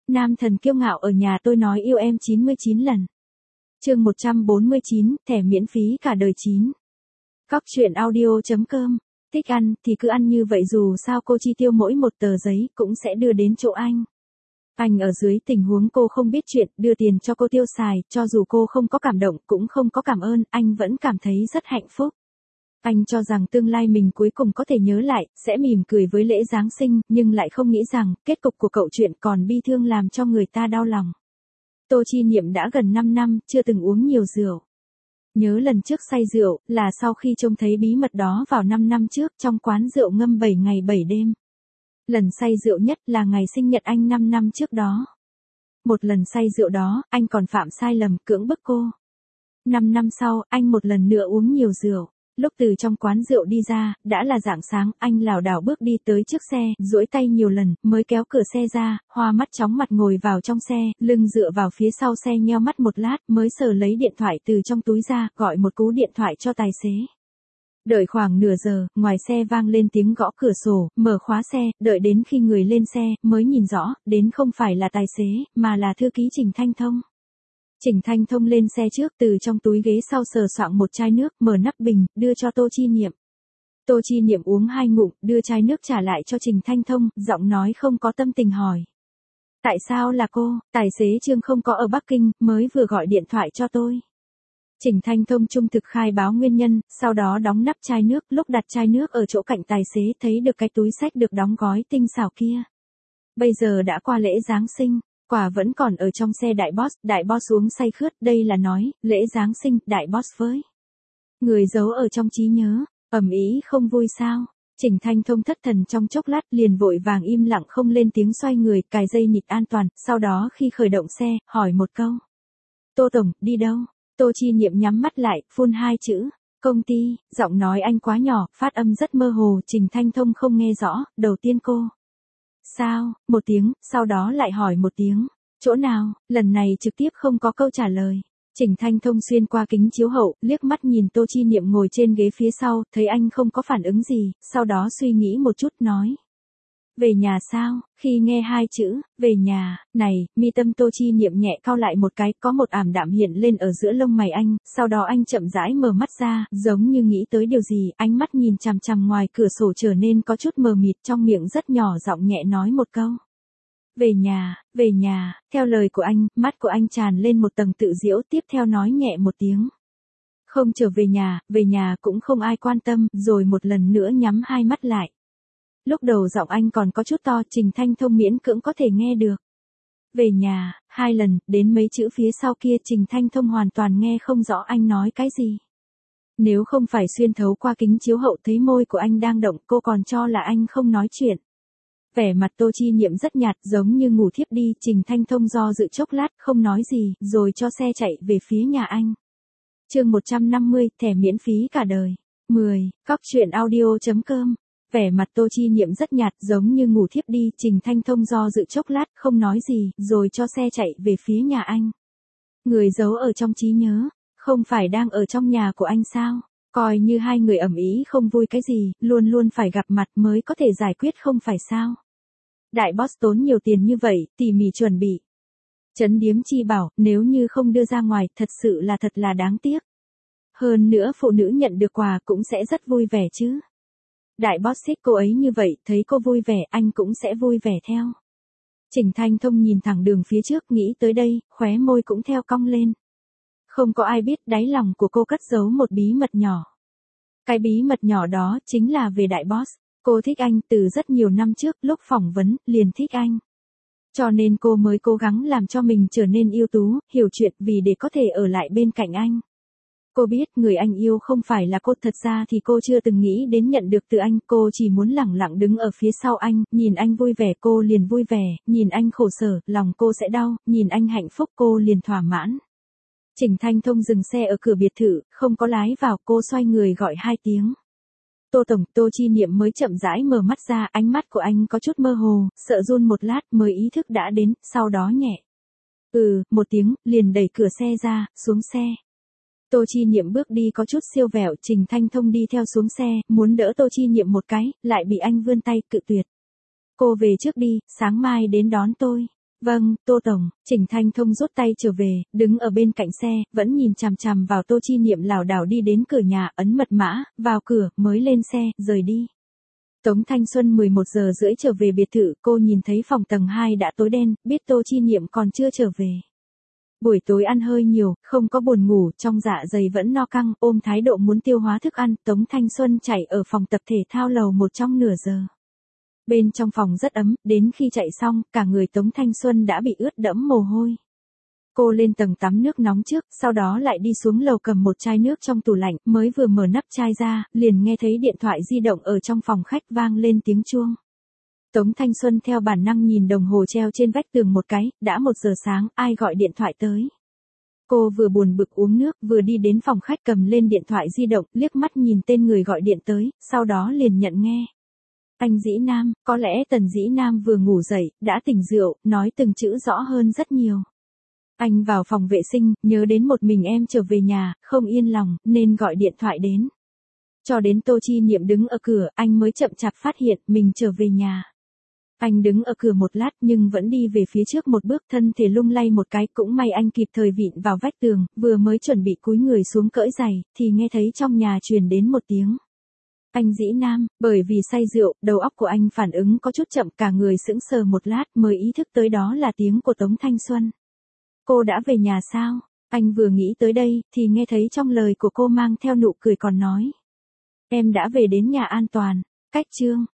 Nam thần kiêu ngạo ở nhà tôi nói yêu em 99 lần. Chương 149, thẻ miễn phí cả đời 9. Cóc truyện audio.com. Thích ăn thì cứ ăn như vậy, dù sao cô chi tiêu mỗi một tờ giấy cũng sẽ đưa đến chỗ anh. Anh ở dưới tình huống cô không biết chuyện, đưa tiền cho cô tiêu xài, cho dù cô không có cảm động cũng không có cảm ơn, anh vẫn cảm thấy rất hạnh phúc. Anh cho rằng tương lai mình cuối cùng có thể nhớ lại, sẽ mỉm cười với lễ Giáng sinh, nhưng lại không nghĩ rằng, kết cục của cậu chuyện còn bi thương làm cho người ta đau lòng. Tô Chi Niệm đã gần 5 năm, chưa từng uống nhiều rượu. Nhớ lần trước say rượu, là sau khi trông thấy bí mật đó vào 5 năm trước, trong quán rượu ngâm 7 ngày 7 đêm. Lần say rượu nhất là ngày sinh nhật anh 5 năm trước đó. Một lần say rượu đó, anh còn phạm sai lầm, cưỡng bức cô. 5 năm sau, anh một lần nữa uống nhiều rượu. Lúc từ trong quán rượu đi ra, đã là rạng sáng, anh lảo đảo bước đi tới trước xe, duỗi tay nhiều lần, mới kéo cửa xe ra, hoa mắt chóng mặt ngồi vào trong xe, lưng dựa vào phía sau xe nheo mắt một lát, mới sờ lấy điện thoại từ trong túi ra, gọi một cú điện thoại cho tài xế. Đợi khoảng nửa giờ, ngoài xe vang lên tiếng gõ cửa sổ, mở khóa xe, đợi đến khi người lên xe, mới nhìn rõ, đến không phải là tài xế, mà là thư ký Trình Thanh Thông. Trình Thanh Thông lên xe trước, từ trong túi ghế sau sờ soạng một chai nước, mở nắp bình, đưa cho Tô Chi Niệm. Tô Chi Niệm uống 2 ngụm, đưa chai nước trả lại cho Trình Thanh Thông, giọng nói không có tâm tình hỏi. Tại sao là cô? Tài xế Trương không có ở Bắc Kinh, mới vừa gọi điện thoại cho tôi. Trình Thanh Thông trung thực khai báo nguyên nhân, sau đó đóng nắp chai nước, lúc đặt chai nước ở chỗ cạnh tài xế thấy được cái túi xách được đóng gói tinh xảo kia. Bây giờ đã qua lễ Giáng sinh. Quà vẫn còn ở trong xe đại boss uống say khướt, đây là nói, lễ Giáng sinh, đại boss với. Người giấu ở trong trí nhớ, ầm ĩ không vui sao? Trình Thanh Thông thất thần trong chốc lát, liền vội vàng im lặng không lên tiếng, xoay người, cài dây nịt an toàn, sau đó khi khởi động xe, hỏi một câu. Tô Tổng, đi đâu? Tô Chi Niệm nhắm mắt lại, phun 2 chữ, công ty, giọng nói anh quá nhỏ, phát âm rất mơ hồ, Trình Thanh Thông không nghe rõ, đầu tiên cô. Sao? Một tiếng, sau đó lại hỏi một tiếng. Chỗ nào? Lần này trực tiếp không có câu trả lời. Trình Thanh Thông xuyên qua kính chiếu hậu, liếc mắt nhìn Tô Chi Niệm ngồi trên ghế phía sau, thấy anh không có phản ứng gì, sau đó suy nghĩ một chút nói. Về nhà sao? Khi nghe 2 chữ, về nhà, này, mi tâm Tô Chi Niệm nhẹ cau lại một cái, có một ảm đạm hiện lên ở giữa lông mày anh, sau đó anh chậm rãi mở mắt ra, giống như nghĩ tới điều gì, ánh mắt nhìn chằm chằm ngoài cửa sổ trở nên có chút mờ mịt, trong miệng rất nhỏ giọng nhẹ nói một câu. Về nhà, theo lời của anh, mắt của anh tràn lên một tầng tự giễu, tiếp theo nói nhẹ một tiếng. Không trở về nhà cũng không ai quan tâm, rồi một lần nữa nhắm 2 mắt lại. Lúc đầu giọng anh còn có chút to, Trình Thanh Thông miễn cưỡng có thể nghe được. Về nhà, 2 lần, đến mấy chữ phía sau kia Trình Thanh Thông hoàn toàn nghe không rõ anh nói cái gì. Nếu không phải xuyên thấu qua kính chiếu hậu thấy môi của anh đang động, cô còn cho là anh không nói chuyện. Vẻ mặt Tô Chi Niệm rất nhạt, giống như ngủ thiếp đi, Trình Thanh Thông do dự chốc lát, không nói gì, rồi cho xe chạy về phía nhà anh. Chương 150, thẻ miễn phí cả đời. 10. Cóc truyện audio.com. Vẻ mặt Tô Chi Niệm rất nhạt, giống như ngủ thiếp đi, Trình Thanh Thông do dự chốc lát, không nói gì, rồi cho xe chạy về phía nhà anh. Người giấu ở trong trí nhớ, không phải đang ở trong nhà của anh sao? Coi như 2 người ầm ĩ không vui cái gì, luôn luôn phải gặp mặt mới có thể giải quyết không phải sao? Đại boss tốn nhiều tiền như vậy, tỉ mỉ chuẩn bị. Trấn Điếm Chi bảo, nếu như không đưa ra ngoài, thật sự là thật là đáng tiếc. Hơn nữa phụ nữ nhận được quà cũng sẽ rất vui vẻ chứ. Đại boss thích cô ấy như vậy, thấy cô vui vẻ, anh cũng sẽ vui vẻ theo. Trình Thanh Thông nhìn thẳng đường phía trước, nghĩ tới đây, khóe môi cũng theo cong lên. Không có ai biết đáy lòng của cô cất giấu một bí mật nhỏ. Cái bí mật nhỏ đó chính là về đại boss. Cô thích anh từ rất nhiều năm trước, lúc phỏng vấn, liền thích anh. Cho nên cô mới cố gắng làm cho mình trở nên ưu tú, hiểu chuyện vì để có thể ở lại bên cạnh anh. Cô biết người anh yêu không phải là cô, thật ra thì cô chưa từng nghĩ đến nhận được từ anh, cô chỉ muốn lẳng lặng đứng ở phía sau anh, nhìn anh vui vẻ cô liền vui vẻ, nhìn anh khổ sở, lòng cô sẽ đau, nhìn anh hạnh phúc cô liền thỏa mãn. Trình Thanh Thông dừng xe ở cửa biệt thự, không có lái vào, cô xoay người gọi 2 tiếng. Tô Tổng, Tô Chi Niệm mới chậm rãi mở mắt ra, ánh mắt của anh có chút mơ hồ, sợ run một lát mới ý thức đã đến, sau đó nhẹ. Một tiếng, liền đẩy cửa xe ra, xuống xe. Tô Chi Niệm bước đi có chút siêu vẹo, Trình Thanh Thông đi theo xuống xe, muốn đỡ Tô Chi Niệm một cái, lại bị anh vươn tay cự tuyệt. Cô về trước đi, sáng mai đến đón tôi. Vâng, Tô Tổng. Trình Thanh Thông rút tay trở về, đứng ở bên cạnh xe, vẫn nhìn chằm chằm vào Tô Chi Niệm lảo đảo đi đến cửa nhà, ấn mật mã, vào cửa, mới lên xe, rời đi. Tống Thanh Xuân 11 giờ rưỡi trở về biệt thự, cô nhìn thấy phòng tầng 2 đã tối đen, biết Tô Chi Niệm còn chưa trở về. Buổi tối ăn hơi nhiều, không có buồn ngủ, trong dạ dày vẫn no căng, ôm thái độ muốn tiêu hóa thức ăn, Tống Thanh Xuân chạy ở phòng tập thể thao lầu 1 trong nửa giờ. Bên trong phòng rất ấm, đến khi chạy xong, cả người Tống Thanh Xuân đã bị ướt đẫm mồ hôi. Cô lên tầng tắm nước nóng trước, sau đó lại đi xuống lầu cầm một chai nước trong tủ lạnh, mới vừa mở nắp chai ra, liền nghe thấy điện thoại di động ở trong phòng khách vang lên tiếng chuông. Tống Thanh Xuân theo bản năng nhìn đồng hồ treo trên vách tường một cái, đã 1 giờ sáng, ai gọi điện thoại tới. Cô vừa buồn bực uống nước, vừa đi đến phòng khách cầm lên điện thoại di động, liếc mắt nhìn tên người gọi điện tới, sau đó liền nhận nghe. Anh Dĩ Nam, có lẽ Tần Dĩ Nam vừa ngủ dậy, đã tỉnh rượu, nói từng chữ rõ hơn rất nhiều. Anh vào phòng vệ sinh, nhớ đến một mình em trở về nhà, không yên lòng, nên gọi điện thoại đến. Cho đến Tô Chi Niệm đứng ở cửa, anh mới chậm chạp phát hiện mình trở về nhà. Anh đứng ở cửa một lát nhưng vẫn đi về phía trước một bước, thân thể lung lay một cái, cũng may anh kịp thời vịn vào vách tường, vừa mới chuẩn bị cúi người xuống cởi giày, thì nghe thấy trong nhà truyền đến một tiếng. Anh Dĩ Nam, bởi vì say rượu, đầu óc của anh phản ứng có chút chậm, cả người sững sờ một lát mới ý thức tới đó là tiếng của Tống Thanh Xuân. Cô đã về nhà sao? Anh vừa nghĩ tới đây, thì nghe thấy trong lời của cô mang theo nụ cười còn nói. Em đã về đến nhà an toàn. Cách chương